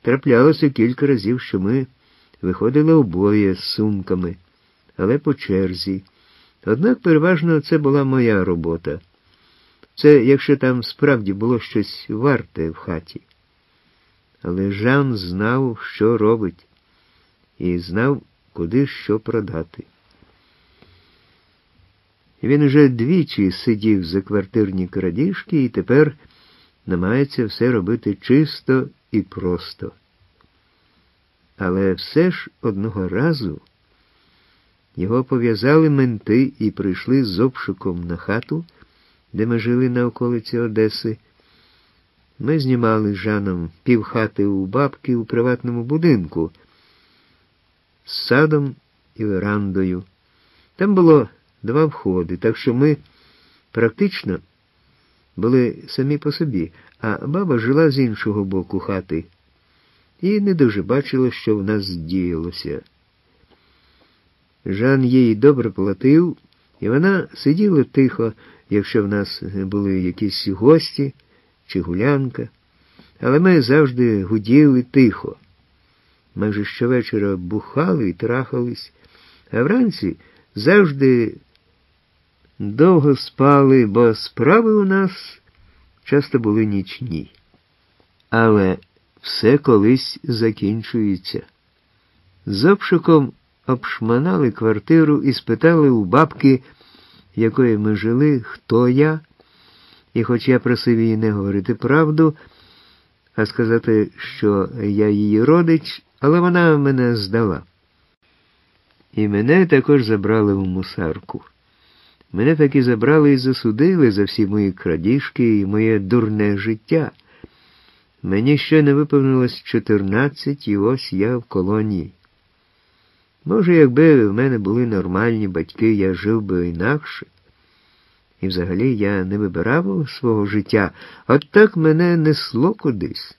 Траплялося кілька разів, що ми виходили обоє з сумками, але по черзі. Однак переважно це була моя робота. Це якщо там справді було щось варте в хаті. Але Жан знав, що робить, і знав, куди що продати. Він уже двічі сидів за квартирні крадіжки і тепер намагається все робити чисто і просто. Але все ж одного разу його пов'язали менти і прийшли з обшуком на хату, де ми жили на околиці Одеси. Ми знімали з Жаном півхати у бабки у приватному будинку з садом і верандою. Там було 2 входи, так що ми практично були самі по собі, а баба жила з іншого боку хати і не дуже бачила, що в нас діялося. Жан їй добре платив, і вона сиділа тихо, якщо в нас були якісь гості чи гулянка, але ми завжди гуділи тихо. Майже щовечора бухали і трахались, а вранці завжди довго спали, бо справи у нас часто були нічні. Але все колись закінчується. З обшуком обшманали квартиру і спитали у бабки, якої ми жили, хто я, і хоч я просив її не говорити правду, а сказати, що я її родич, але вона мене здала. І мене також забрали в мусарку. Мене таки забрали і засудили за всі мої крадіжки і моє дурне життя. Мені ще не виповнилось 14, і ось я в колонії. Може, якби в мене були нормальні батьки, я жив би інакше. І взагалі я не вибирав свого життя, от так мене несло кудись.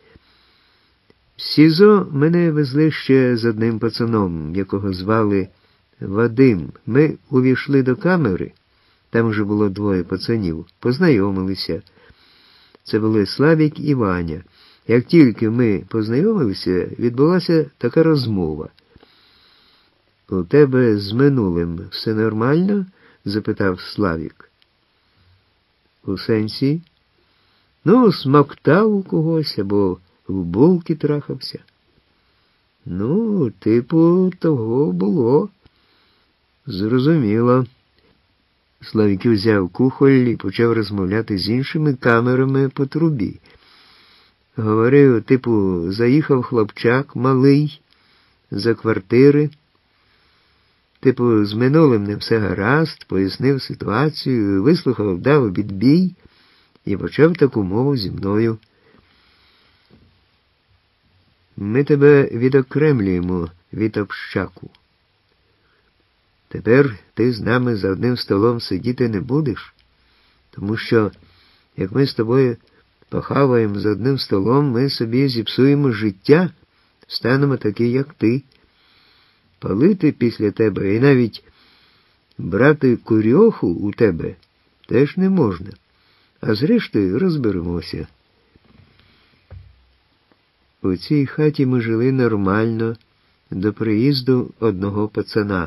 В СІЗО мене везли ще з одним пацаном, якого звали Вадим. Ми увійшли до камери, там вже було 2 пацанів, познайомилися. Це були Славік і Ваня. Як тільки ми познайомилися, відбулася така розмова. «У тебе з минулим все нормально?» – запитав Славік. «У сенсі?» «Ну, смоктав у когось, або в булки трахався». «Ну, типу, того було». «Зрозуміло». Славік взяв кухоль і почав розмовляти з іншими камерами по трубі. Говорив, типу, заїхав хлопчак малий за квартири, типу, з минулим не все гаразд, пояснив ситуацію, вислухав, дав відбій і почав таку мову зі мною. «Ми тебе відокремлюємо від общаку. Тепер ти з нами за одним столом сидіти не будеш, тому що, як ми з тобою похаваємо за одним столом, ми собі зіпсуємо життя, станемо такі, як ти. Палити після тебе і навіть брати курьоху у тебе теж не можна. А зрештою розберемося». У цій хаті ми жили нормально до приїзду одного пацана.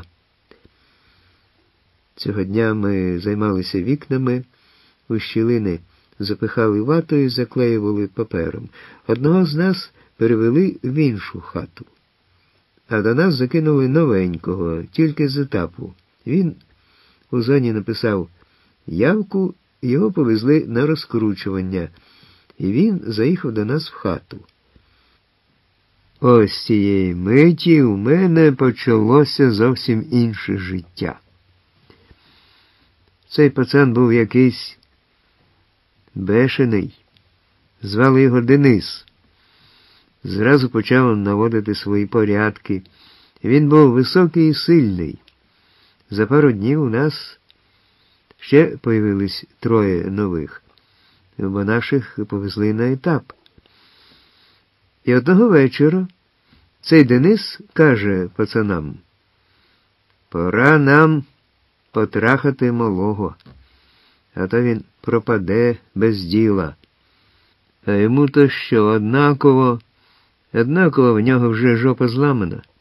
Цього дня ми займалися вікнами, у щілини запихали ватою і заклеювали папером. Одного з нас перевели в іншу хату, а до нас закинули новенького, тільки з етапу. Він у зоні написав явку, його повезли на розкручування, і він заїхав до нас в хату. Ось цієї миті у мене почалося зовсім інше життя. Цей пацан був якийсь бешений. Звали його Денис. Зразу почав наводити свої порядки. Він був високий і сильний. За пару днів у нас ще появились 3 нових, бо наших повезли на етап. І одного вечора цей Денис каже пацанам: «Пора нам потрахати малого, а то він пропаде без діла». А йому то що, однаково, Однаково в нього вже жопа зламана.